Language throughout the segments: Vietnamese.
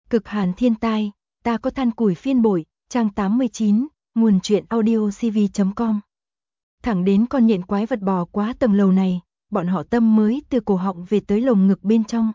Cực hàn thiên tai, ta có than củi phiên bội, trang 89, nguồn truyện audio cv.com. Thẳng đến con nhện quái vật bò quá tầng lầu này, bọn họ tâm mới từ cổ họng về tới lồng ngực bên trong.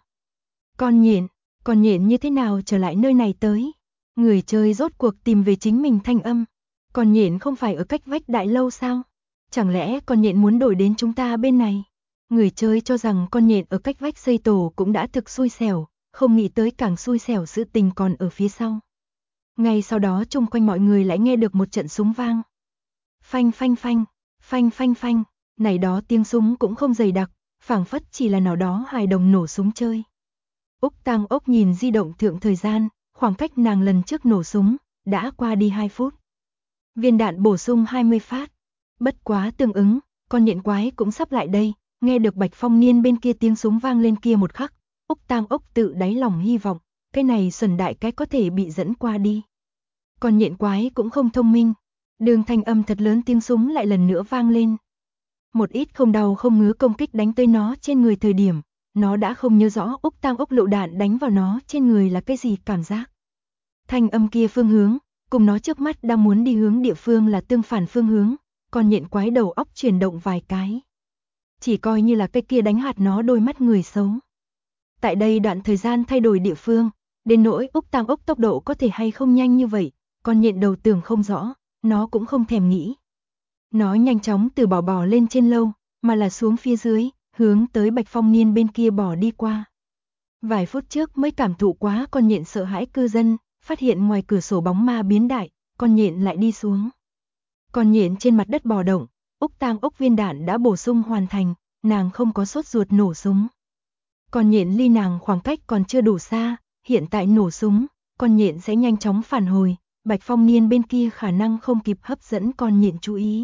Con nhện như thế nào trở lại nơi này tới? Người chơi rốt cuộc tìm về chính mình thanh âm. Con nhện không phải ở cách vách đại lâu sao? Chẳng lẽ con nhện muốn đổi đến chúng ta bên này? Người chơi cho rằng con nhện ở cách vách xây tổ cũng đã thực xui xẻo, không nghĩ tới càng xui xẻo sự tình còn ở phía sau. Ngay sau đó chung quanh mọi người lại nghe được một trận súng vang. Phanh phanh phanh, phanh phanh phanh, này đó tiếng súng cũng không dày đặc, phảng phất chỉ là nào đó hài đồng nổ súng chơi. Úc Tang Ốc nhìn di động thượng thời gian, khoảng cách nàng lần trước nổ súng, đã qua đi 2 phút. Viên đạn bổ sung 20 phát. Bất quá tương ứng, con nhện quái cũng sắp lại đây, nghe được Bạch Phong Niên bên kia tiếng súng vang lên kia một khắc, Úc Tang Ốc tự đáy lòng hy vọng, cái này xuẩn đại cái có thể bị dẫn qua đi. Con nhện quái cũng không thông minh, đường thanh âm thật lớn tiếng súng lại lần nữa vang lên. Một ít không đau không ngứa công kích đánh tới nó trên người thời điểm, nó đã không nhớ rõ Úc Tang Ốc lựu đạn đánh vào nó trên người là cái gì cảm giác. Thanh âm kia phương hướng, cùng nó trước mắt đang muốn đi hướng địa phương là tương phản phương hướng, con nhện quái đầu óc chuyển động vài cái. Chỉ coi như là cái kia đánh hạt nó đôi mắt người xấu. Tại đây đoạn thời gian thay đổi địa phương, đến nỗi Úc Tang Ốc tốc độ có thể hay không nhanh như vậy, con nhện đầu tưởng không rõ, nó cũng không thèm nghĩ. Nó nhanh chóng từ bò lên trên lâu, mà là xuống phía dưới, hướng tới Bạch Phong Niên bên kia bò đi qua. Vài phút trước mới cảm thụ quá con nhện sợ hãi cư dân, phát hiện ngoài cửa sổ bóng ma biến đại, con nhện lại đi xuống. Con nhện trên mặt đất bò động, Úc Tang Ốc viên đạn đã bổ sung hoàn thành, nàng không có sốt ruột nổ súng. Con nhện ly nàng khoảng cách còn chưa đủ xa, hiện tại nổ súng, con nhện sẽ nhanh chóng phản hồi, Bạch Phong Niên bên kia khả năng không kịp hấp dẫn con nhện chú ý.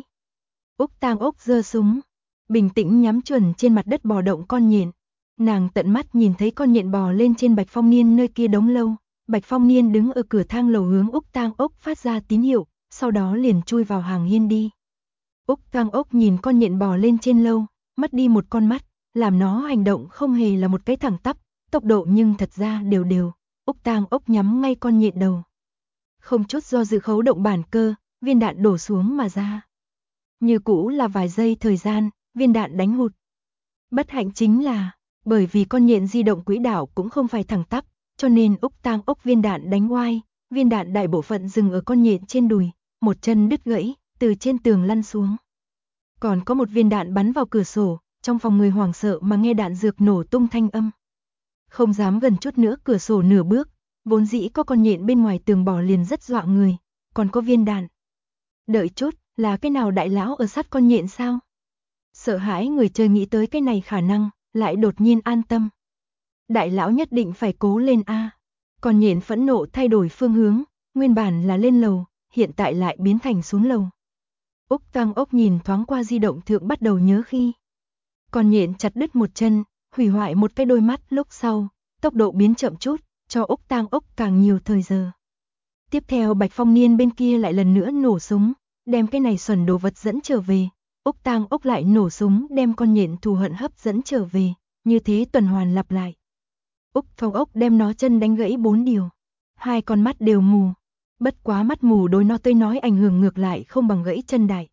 Úc Tang Ốc giơ súng, bình tĩnh nhắm chuẩn trên mặt đất bò động con nhện. Nàng tận mắt nhìn thấy con nhện bò lên trên Bạch Phong Niên nơi kia đống lâu, Bạch Phong Niên đứng ở cửa thang lầu hướng Úc Tang Ốc phát ra tín hiệu, sau đó liền chui vào hàng hiên đi. Úc Tang Ốc nhìn con nhện bò lên trên lâu, mất đi một con mắt, làm nó hành động không hề là một cái thẳng tắp, tốc độ nhưng thật ra đều đều. Úc Tang Ốc nhắm ngay con nhện đầu. Không chút do dự khấu động bản cơ, viên đạn đổ xuống mà ra. Như cũ là vài giây thời gian, viên đạn đánh hụt. Bất hạnh chính là, bởi vì con nhện di động quỹ đạo cũng không phải thẳng tắp, cho nên Úc Tang Ốc viên đạn đánh oai, viên đạn đại bộ phận dừng ở con nhện trên đùi, một chân đứt gãy, từ trên tường lăn xuống. Còn có một viên đạn bắn vào cửa sổ, trong phòng người hoảng sợ mà nghe đạn dược nổ tung thanh âm. Không dám gần chút nữa cửa sổ nửa bước, vốn dĩ có con nhện bên ngoài tường bò liền rất dọa người, còn có viên đạn. Đợi chút, là cái nào đại lão ở sát con nhện sao? Sợ hãi người chơi nghĩ tới cái này khả năng, lại đột nhiên an tâm. Đại lão nhất định phải cố lên a. Con nhện phẫn nộ thay đổi phương hướng, nguyên bản là lên lầu, hiện tại lại biến thành xuống lầu. Úc Tang Ốc nhìn thoáng qua di động thượng bắt đầu nhớ khi. Con nhện chặt đứt một chân, hủy hoại một cái đôi mắt lúc sau, tốc độ biến chậm chút, cho Úc Tang Ốc càng nhiều thời giờ. Tiếp theo Bạch Phong Niên bên kia lại lần nữa nổ súng, đem cái này xuẩn đồ vật dẫn trở về. Úc Tang Ốc lại nổ súng đem con nhện thù hận hấp dẫn trở về, như thế tuần hoàn lặp lại. Úc Tang Ốc đem nó chân đánh gãy 4 điều. 2 con mắt đều mù. Bất quá mắt mù đối nó tới nói ảnh hưởng ngược lại không bằng gãy chân đại.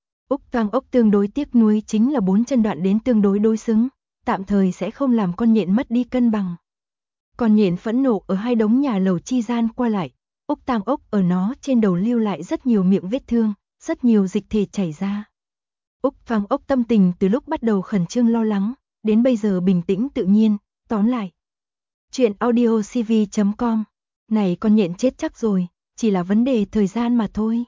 Úc Tang Ốc tương đối tiếc nuối chính là 4 chân đoạn đến tương đối đối xứng, tạm thời sẽ không làm con nhện mất đi cân bằng. Con nhện phẫn nộ ở 2 đống nhà lầu chi gian qua lại, Úc Tang Ốc ở nó trên đầu lưu lại rất nhiều miệng vết thương, rất nhiều dịch thể chảy ra. Úc Tang Ốc tâm tình từ lúc bắt đầu khẩn trương lo lắng, đến bây giờ bình tĩnh tự nhiên, tóm lại. Chuyện audio cv.com, này con nhện chết chắc rồi, chỉ là vấn đề thời gian mà thôi.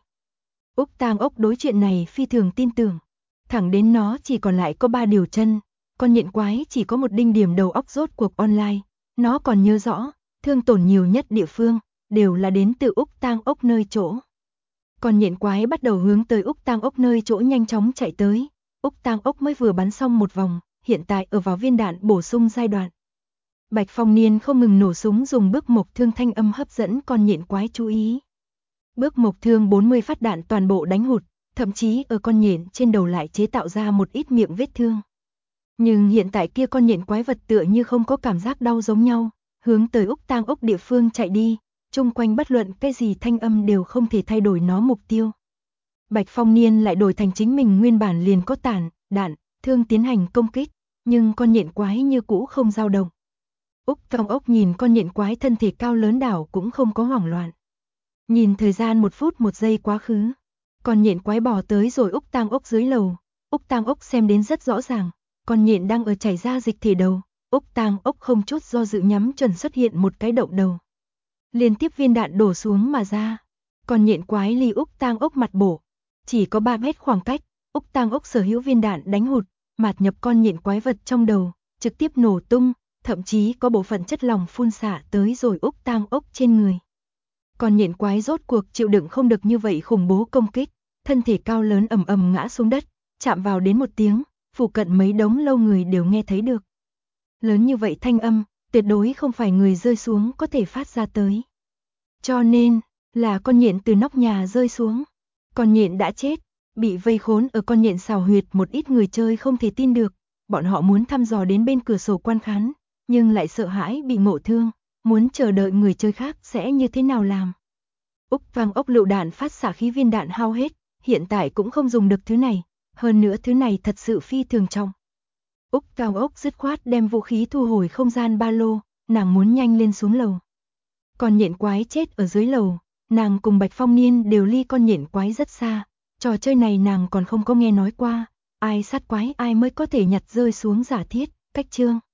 Úc Tang Ốc đối chuyện này phi thường tin tưởng, thẳng đến nó chỉ còn lại có 3 điều chân, con nhện quái chỉ có một đinh điểm đầu óc rốt cuộc online, nó còn nhớ rõ, thương tổn nhiều nhất địa phương, đều là đến từ Úc Tang Ốc nơi chỗ. Con nhện quái bắt đầu hướng tới Úc Tang Ốc nơi chỗ nhanh chóng chạy tới, Úc Tang Ốc mới vừa bắn xong một vòng, hiện tại ở vào viên đạn bổ sung giai đoạn. Bạch Phong Niên không ngừng nổ súng dùng bước mộc thương thanh âm hấp dẫn con nhện quái chú ý. Bước mộc thương 40 phát đạn toàn bộ đánh hụt, thậm chí ở con nhện trên đầu lại chế tạo ra một ít miệng vết thương. Nhưng hiện tại kia con nhện quái vật tựa như không có cảm giác đau giống nhau, hướng tới Úc Tang Úc địa phương chạy đi, chung quanh bất luận cái gì thanh âm đều không thể thay đổi nó mục tiêu. Bạch Phong Niên lại đổi thành chính mình nguyên bản liền có đạn, thương tiến hành công kích, nhưng con nhện quái như cũ không dao động. Úc Tang Úc nhìn con nhện quái thân thể cao lớn đảo cũng không có hoảng loạn. Nhìn thời gian 1 phút 1 giây quá khứ, con nhện quái bò tới rồi Úc Tang Úc dưới lầu. Úc Tang Úc xem đến rất rõ ràng, con nhện đang ở chảy ra dịch thể đầu. Úc Tang Úc không chút do dự nhắm chuẩn xuất hiện một cái động đầu. Liên tiếp viên đạn đổ xuống mà ra. Con nhện quái ly Úc Tang Úc mặt bổ, chỉ có 3 mét khoảng cách. Úc Tang Úc sở hữu viên đạn đánh hụt, mạt nhập con nhện quái vật trong đầu, trực tiếp nổ tung, thậm chí có bộ phận chất lỏng phun xạ tới rồi Úc Tang Úc trên người. Con nhện quái rốt cuộc chịu đựng không được như vậy khủng bố công kích, thân thể cao lớn ầm ầm ngã xuống đất, chạm vào đến một tiếng, phụ cận mấy đống lâu người đều nghe thấy được. Lớn như vậy thanh âm, tuyệt đối không phải người rơi xuống có thể phát ra tới. Cho nên, là con nhện từ nóc nhà rơi xuống. Con nhện đã chết, bị vây khốn ở con nhện xào huyệt, một ít người chơi không thể tin được, bọn họ muốn thăm dò đến bên cửa sổ quan khán, nhưng lại sợ hãi bị ngộ thương, muốn chờ đợi người chơi khác sẽ như thế nào làm. Úc Tang Úc lựu đạn phát xạ khí viên đạn hao hết, hiện tại cũng không dùng được thứ này, hơn nữa thứ này thật sự phi thường trọng. Úc Tang Úc dứt khoát đem vũ khí thu hồi không gian ba lô, nàng muốn nhanh lên xuống lầu. Con nhện quái chết ở dưới lầu, nàng cùng Bạch Phong Niên đều ly con nhện quái rất xa, trò chơi này nàng còn không có nghe nói qua, ai sát quái ai mới có thể nhặt rơi xuống giả thiết, cách chương.